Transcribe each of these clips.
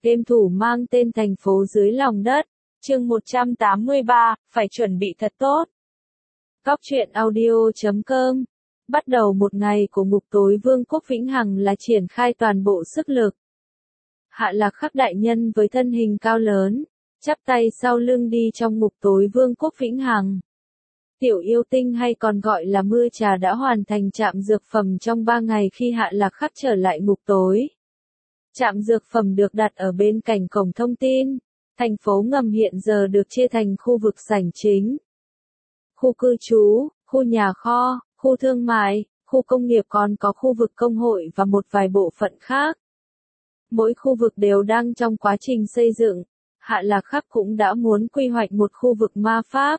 Game thủ mang tên thành phố dưới lòng đất, chương 183, phải chuẩn bị thật tốt. Góc truyện audio.com. Bắt đầu một ngày của ngục tối Vương quốc Vĩnh Hằng là triển khai toàn bộ sức lực. Hạ Lạc Khắc đại nhân với thân hình cao lớn, chắp tay sau lưng đi trong ngục tối Vương quốc Vĩnh Hằng. Tiểu yêu tinh hay còn gọi là mưa trà đã hoàn thành trạm dược phẩm trong 3 ngày khi Hạ Lạc Khắc trở lại ngục tối. Trạm dược phẩm được đặt ở bên cạnh cổng thông tin. Thành phố ngầm hiện giờ được chia thành khu vực sảnh chính, khu cư trú, khu nhà kho, khu thương mại, khu công nghiệp, còn có khu vực công hội và một vài bộ phận khác. Mỗi khu vực đều đang trong quá trình xây dựng. Hạ Lạc Khắc cũng đã muốn quy hoạch một khu vực ma pháp,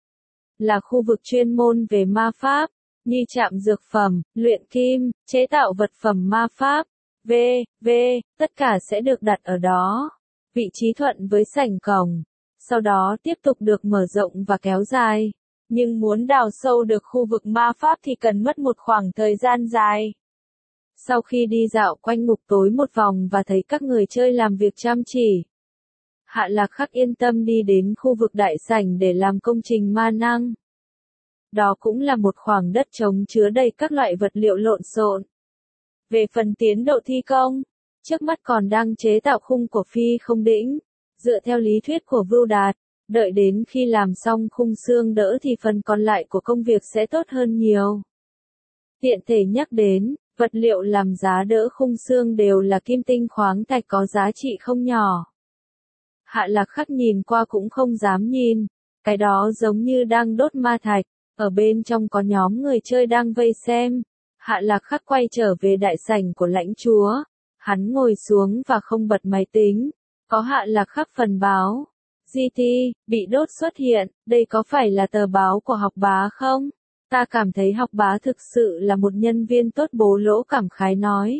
là khu vực chuyên môn về ma pháp, như trạm dược phẩm, luyện kim, chế tạo vật phẩm ma pháp, v.v. Tất cả sẽ được đặt ở đó. Vị trí thuận với sảnh cổng, sau đó tiếp tục được mở rộng và kéo dài. Nhưng muốn đào sâu được khu vực ma pháp thì cần mất một khoảng thời gian dài. Sau khi đi dạo quanh ngục tối một vòng và thấy các người chơi làm việc chăm chỉ, Hạ Lạc Khắc yên tâm đi đến khu vực đại sảnh để làm công trình ma năng. Đó cũng là một khoảng đất trống chứa đầy các loại vật liệu lộn xộn. Về phần tiến độ thi công, trước mắt còn đang chế tạo khung của phi không đĩnh, dựa theo lý thuyết của Vưu Đạt, đợi đến khi làm xong khung xương đỡ thì phần còn lại của công việc sẽ tốt hơn nhiều. Tiện thể nhắc đến, vật liệu làm giá đỡ khung xương đều là kim tinh khoáng thạch có giá trị không nhỏ. Hạ Lạc Khắc nhìn qua cũng không dám nhìn, cái đó giống như đang đốt ma thạch, ở bên trong có nhóm người chơi đang vây xem. Hạ Lạc Khắc quay trở về đại sảnh của lãnh chúa, hắn ngồi xuống và không bật máy tính, có Hạ Lạc Khắc phần báo. GT, bị đốt xuất hiện, đây có phải là tờ báo của Học Bá không? Ta cảm thấy Học Bá thực sự là một nhân viên tốt, Bố Lỗ cảm khái nói.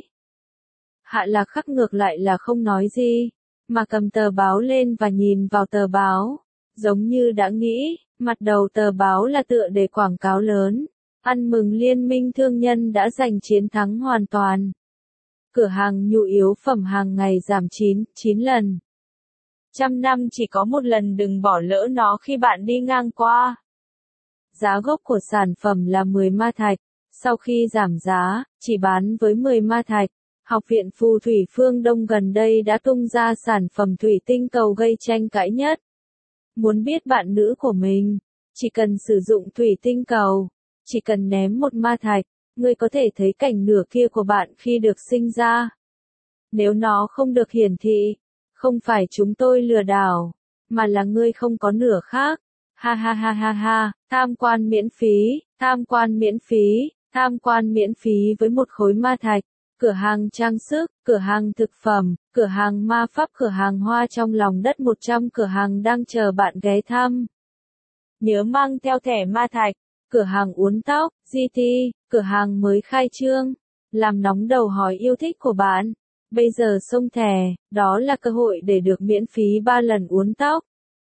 Hạ Lạc Khắc ngược lại là không nói gì, mà cầm tờ báo lên và nhìn vào tờ báo, giống như đã nghĩ, mặt đầu tờ báo là tựa đề quảng cáo lớn, ăn mừng Liên minh thương nhân đã giành chiến thắng hoàn toàn. Cửa hàng nhu yếu phẩm hàng ngày giảm 9 lần. 100 năm chỉ có một lần, đừng bỏ lỡ nó khi bạn đi ngang qua. Giá gốc của sản phẩm là 10 ma thạch, sau khi giảm giá, chỉ bán với 10 ma thạch. Học viện Phù thủy phương Đông gần đây đã tung ra sản phẩm thủy tinh cầu gây tranh cãi nhất. Muốn biết bạn nữ của mình, chỉ cần sử dụng thủy tinh cầu, chỉ cần ném một ma thạch, ngươi có thể thấy cảnh nửa kia của bạn khi được sinh ra. Nếu nó không được hiển thị, không phải chúng tôi lừa đảo, mà là ngươi không có nửa khác. Ha ha ha ha ha, tham quan miễn phí, tham quan miễn phí, tham quan miễn phí với một khối ma thạch. Cửa hàng trang sức, cửa hàng thực phẩm, cửa hàng ma pháp, cửa hàng hoa trong lòng đất, 100 cửa hàng đang chờ bạn ghé thăm. Nhớ mang theo thẻ ma thạch. Cửa hàng uốn tóc, GT, cửa hàng mới khai trương. Làm nóng đầu hỏi yêu thích của bạn. Bây giờ xông thẻ, đó là cơ hội để được miễn phí 3 lần uốn tóc.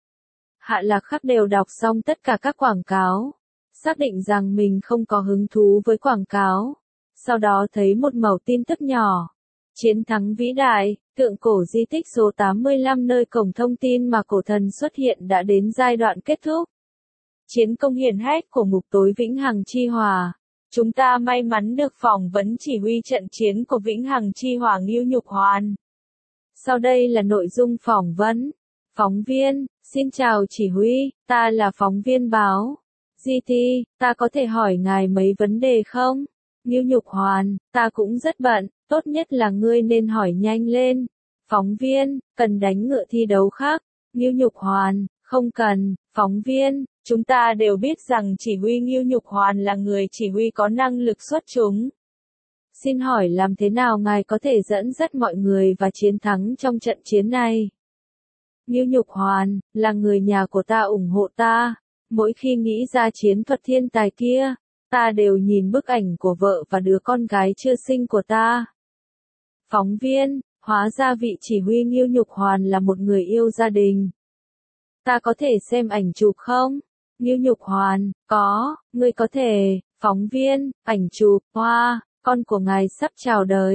Hạ Lạc Khắc đều đọc xong tất cả các quảng cáo, xác định rằng mình không có hứng thú với quảng cáo. Sau đó thấy một mẩu tin tức nhỏ. Chiến thắng vĩ đại, tượng cổ di tích số 85 nơi cổng thông tin mà cổ thần xuất hiện đã đến giai đoạn kết thúc. Chiến công hiển hách của ngục tối Vĩnh Hằng Chi Hòa. Chúng ta may mắn được phỏng vấn chỉ huy trận chiến của Vĩnh Hằng Chi Hòa Ngưu Nhục Hoàn. Sau đây là nội dung phỏng vấn. Phóng viên, xin chào chỉ huy, ta là phóng viên báo. GT, ta có thể hỏi ngài mấy vấn đề không? Ngưu Nhục Hoàn, ta cũng rất bận, tốt nhất là ngươi nên hỏi nhanh lên. Phóng viên, cần đánh ngựa thi đấu khác. Ngưu Nhục Hoàn, không cần. Phóng viên, chúng ta đều biết rằng chỉ huy Ngưu Nhục Hoàn là người chỉ huy có năng lực xuất chúng. Xin hỏi làm thế nào ngài có thể dẫn dắt mọi người và chiến thắng trong trận chiến này? Ngưu Nhục Hoàn, là người nhà của ta ủng hộ ta. Mỗi khi nghĩ ra chiến thuật thiên tài kia, ta đều nhìn bức ảnh của vợ và đứa con gái chưa sinh của ta. Phóng viên, hóa ra vị chỉ huy Ngưu Nhục Hoàn là một người yêu gia đình. Ta có thể xem ảnh chụp không? Ngưu Nhục Hoàn, có, ngươi có thể. Phóng viên, ảnh chụp, con của ngài sắp chào đời.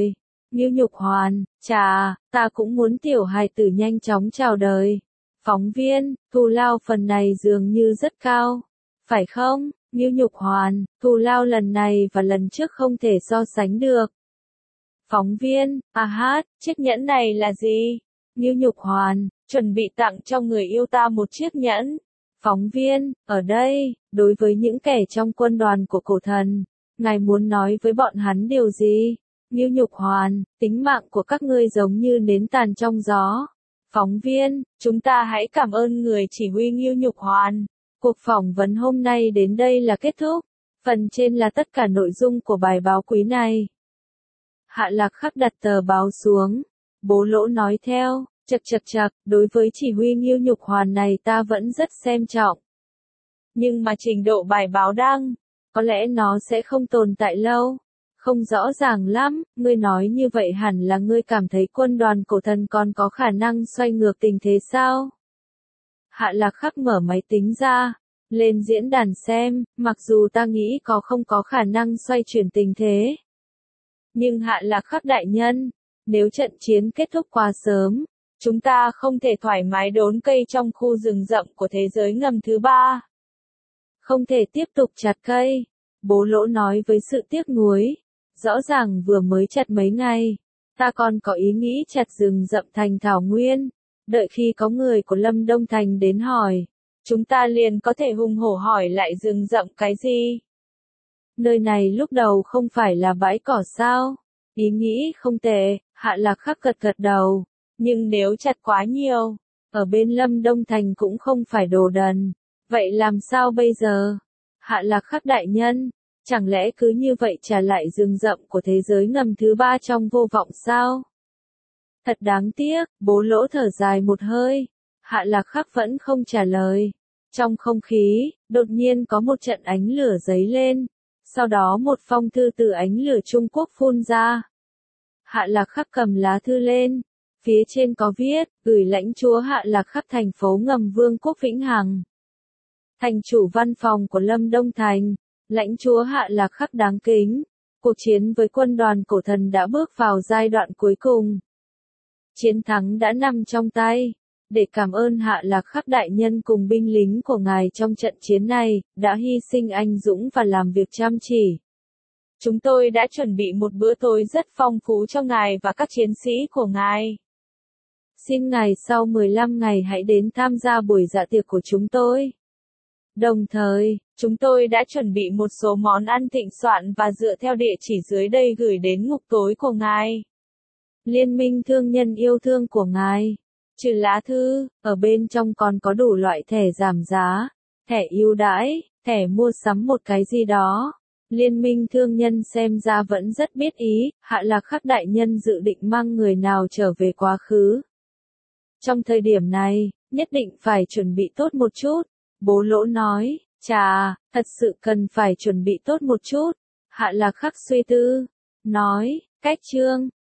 Ngưu Nhục Hoàn, chà, ta cũng muốn tiểu hài tử nhanh chóng chào đời. Phóng viên, thù lao phần này dường như rất cao. Phải không, Ngưu Nhục Hoàn, thù lao lần này và lần trước không thể so sánh được. Phóng viên, chiếc nhẫn này là gì? Ngưu Nhục Hoàn, chuẩn bị tặng cho người yêu ta một chiếc nhẫn. Phóng viên, ở đây, đối với những kẻ trong quân đoàn của cổ thần, ngài muốn nói với bọn hắn điều gì? Ngưu Nhục Hoàn, tính mạng của các ngươi giống như nến tàn trong gió. Phóng viên, chúng ta hãy cảm ơn người chỉ huy Ngưu Nhục Hoàn. Cuộc phỏng vấn hôm nay đến đây là kết thúc. Phần trên là tất cả nội dung của bài báo quý này. Hạ Lạc Khắc đặt tờ báo xuống. Bố Lỗ nói theo, chật, đối với chỉ huy Ngưu Nhục Hoàn này ta vẫn rất xem trọng. Nhưng mà trình độ bài báo đăng, có lẽ nó sẽ không tồn tại lâu. Không rõ ràng lắm, ngươi nói như vậy hẳn là ngươi cảm thấy quân đoàn cổ thần còn có khả năng xoay ngược tình thế sao? Hạ Lạc Khắc mở máy tính ra, lên diễn đàn xem, mặc dù ta nghĩ không có khả năng xoay chuyển tình thế. Nhưng Hạ Lạc Khắc đại nhân, nếu trận chiến kết thúc quá sớm, chúng ta không thể thoải mái đốn cây trong khu rừng rậm của thế giới ngầm thứ ba. Không thể tiếp tục chặt cây, Bố Lỗ nói với sự tiếc nuối. Rõ ràng vừa mới chặt mấy ngày, ta còn có ý nghĩ chặt rừng rậm thành thảo nguyên. Đợi khi có người của Lâm Đông Thành đến hỏi, chúng ta liền có thể hùng hổ hỏi lại rừng rậm cái gì? Nơi này lúc đầu không phải là bãi cỏ sao? Ý nghĩ không tệ, Hạ Lạc Khắc gật đầu. Nhưng nếu chặt quá nhiều, ở bên Lâm Đông Thành cũng không phải đồ đần. Vậy làm sao bây giờ? Hạ Lạc Khắc đại nhân, chẳng lẽ cứ như vậy trả lại rừng rậm của thế giới ngầm thứ ba trong vô vọng sao? Thật đáng tiếc, Bố Lỗ thở dài một hơi. Hạ Lạc Khắc vẫn không trả lời. Trong không khí, đột nhiên có một trận ánh lửa giấy lên. Sau đó một phong thư từ ánh lửa Trung Quốc phun ra. Hạ Lạc Khắc cầm lá thư lên. Phía trên có viết, gửi lãnh chúa Hạ Lạc Khắc thành phố ngầm Vương quốc Vĩnh Hằng. Thành chủ văn phòng của Lâm Đông Thành, lãnh chúa Hạ Lạc Khắc đáng kính. Cuộc chiến với quân đoàn cổ thần đã bước vào giai đoạn cuối cùng. Chiến thắng đã nằm trong tay. Để cảm ơn Hạ Lạc Khắc đại nhân cùng binh lính của ngài trong trận chiến này, đã hy sinh anh dũng và làm việc chăm chỉ. Chúng tôi đã chuẩn bị một bữa tối rất phong phú cho ngài và các chiến sĩ của ngài. Xin ngài sau 15 ngày hãy đến tham gia buổi dạ tiệc của chúng tôi. Đồng thời, chúng tôi đã chuẩn bị một số món ăn thịnh soạn và dựa theo địa chỉ dưới đây gửi đến ngục tối của ngài. Liên minh thương nhân yêu thương của ngài. Trừ lá thư, ở bên trong còn có đủ loại thẻ giảm giá, thẻ ưu đãi, thẻ mua sắm một cái gì đó. Liên minh thương nhân xem ra vẫn rất biết ý, Hạ Lạc Khắc đại nhân dự định mang người nào trở về quá khứ. Trong thời điểm này, nhất định phải chuẩn bị tốt một chút. Bố Lỗ nói, chà, thật sự cần phải chuẩn bị tốt một chút. Hạ Lạc Khắc suy tư, nói, cách chương.